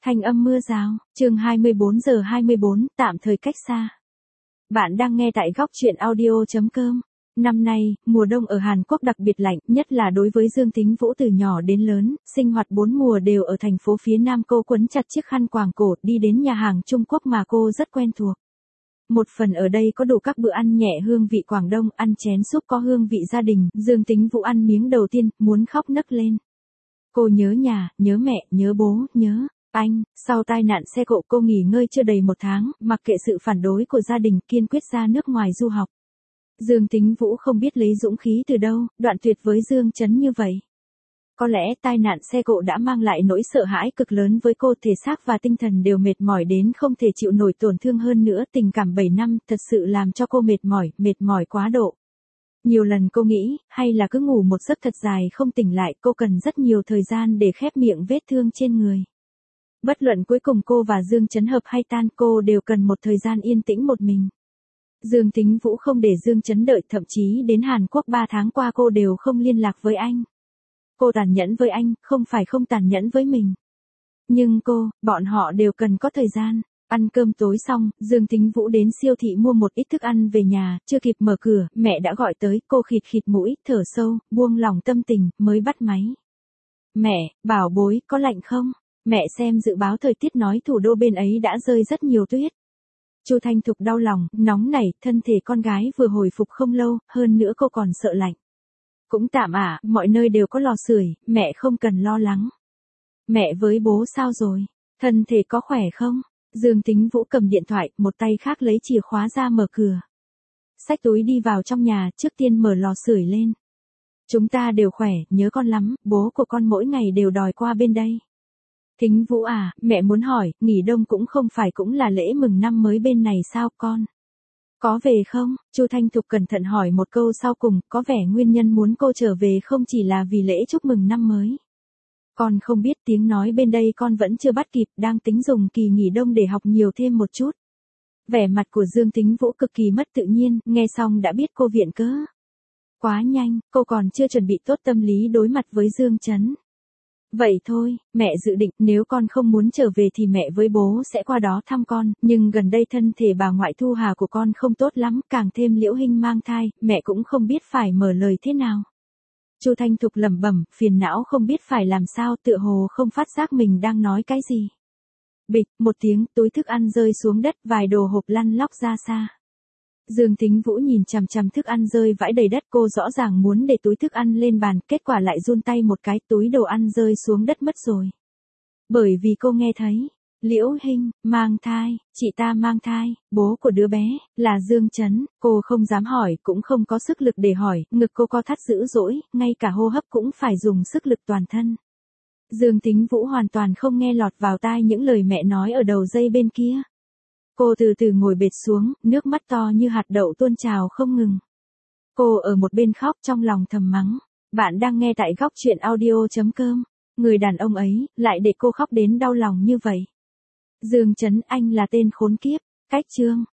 Thanh âm mưa rào, chương 24:24, tạm thời cách xa. Bạn đang nghe tại góc truyện audio.com. Năm nay, mùa đông ở Hàn Quốc đặc biệt lạnh, nhất là đối với Dương Tính Vũ từ nhỏ đến lớn, sinh hoạt 4 mùa đều ở thành phố phía Nam. Cô quấn chặt chiếc khăn quàng cổ, đi đến nhà hàng Trung Quốc mà cô rất quen thuộc. Một phần ở đây có đủ các bữa ăn nhẹ hương vị Quảng Đông, ăn chén súp có hương vị gia đình. Dương Tính Vũ ăn miếng đầu tiên, muốn khóc nấc lên. Cô nhớ nhà, nhớ mẹ, nhớ bố, nhớ anh. Sau tai nạn xe cộ cô nghỉ ngơi chưa đầy 1 tháng, mặc kệ sự phản đối của gia đình, kiên quyết ra nước ngoài du học. Dương Tính Vũ không biết lấy dũng khí từ đâu, đoạn tuyệt với Dương Chấn như vậy. Có lẽ tai nạn xe cộ đã mang lại nỗi sợ hãi cực lớn với cô, thể xác và tinh thần đều mệt mỏi đến không thể chịu nổi, tổn thương hơn nữa tình cảm 7 năm thật sự làm cho cô mệt mỏi quá độ. Nhiều lần cô nghĩ, hay là cứ ngủ một giấc thật dài không tỉnh lại, cô cần rất nhiều thời gian để khép miệng vết thương trên người. Bất luận cuối cùng cô và Dương Chấn hợp hay tan, cô đều cần một thời gian yên tĩnh một mình. Dương Tính Vũ không để Dương Chấn đợi, thậm chí đến Hàn Quốc 3 tháng qua cô đều không liên lạc với anh. Cô tàn nhẫn với anh, không phải không tàn nhẫn với mình. Nhưng bọn họ đều cần có thời gian. Ăn cơm tối xong, Dương Tính Vũ đến siêu thị mua một ít thức ăn về nhà, chưa kịp mở cửa, mẹ đã gọi tới, cô khịt mũi, thở sâu, buông lỏng tâm tình, mới bắt máy. Mẹ, bảo bối, có lạnh không? Mẹ xem dự báo thời tiết nói thủ đô bên ấy đã rơi rất nhiều tuyết. Chu Thanh Thục đau lòng, nóng nảy, thân thể con gái vừa hồi phục không lâu, hơn nữa cô còn sợ lạnh. Cũng tạm mọi nơi đều có lò sưởi, mẹ không cần lo lắng. Mẹ với bố sao rồi? Thân thể có khỏe không? Dương Tính Vũ cầm điện thoại, một tay khác lấy chìa khóa ra mở cửa. Xách túi đi vào trong nhà, trước tiên mở lò sưởi lên. Chúng ta đều khỏe, nhớ con lắm, bố của con mỗi ngày đều đòi qua bên đây. Tính Vũ mẹ muốn hỏi, nghỉ đông cũng không phải cũng là lễ mừng năm mới bên này sao con? Có về không? Chu Thanh Thục cẩn thận hỏi một câu sau cùng, có vẻ nguyên nhân muốn cô trở về không chỉ là vì lễ chúc mừng năm mới. Con không biết, tiếng nói bên đây con vẫn chưa bắt kịp, đang tính dùng kỳ nghỉ đông để học nhiều thêm một chút. Vẻ mặt của Dương Tính Vũ cực kỳ mất tự nhiên, nghe xong đã biết cô viện cớ. Quá nhanh, cô còn chưa chuẩn bị tốt tâm lý đối mặt với Dương Chấn. Vậy thôi, mẹ dự định nếu con không muốn trở về thì mẹ với bố sẽ qua đó thăm con, nhưng gần đây thân thể bà ngoại Thu Hà của con không tốt lắm, càng thêm Liễu Hinh mang thai, mẹ cũng không biết phải mở lời thế nào. Chu Thanh Thục lẩm bẩm, phiền não không biết phải làm sao, tựa hồ không phát giác mình đang nói cái gì. Bịch, một tiếng, túi thức ăn rơi xuống đất, vài đồ hộp lăn lóc ra xa. Dương Tính Vũ nhìn chằm chằm thức ăn rơi vãi đầy đất, cô rõ ràng muốn để túi thức ăn lên bàn, kết quả lại run tay một cái, túi đồ ăn rơi xuống đất mất rồi. Bởi vì cô nghe thấy, Liễu Hinh, mang thai, chị ta mang thai, bố của đứa bé, là Dương Chấn, cô không dám hỏi, cũng không có sức lực để hỏi, ngực cô co thắt dữ dỗi, ngay cả hô hấp cũng phải dùng sức lực toàn thân. Dương Tính Vũ hoàn toàn không nghe lọt vào tai những lời mẹ nói ở đầu dây bên kia. Cô từ từ ngồi bệt xuống, nước mắt to như hạt đậu tuôn trào không ngừng. Cô ở một bên khóc trong lòng thầm mắng. Bạn đang nghe tại góc truyện audio.com. Người đàn ông ấy, lại để cô khóc đến đau lòng như vậy. Dương Chấn, anh là tên khốn kiếp. Cách chương.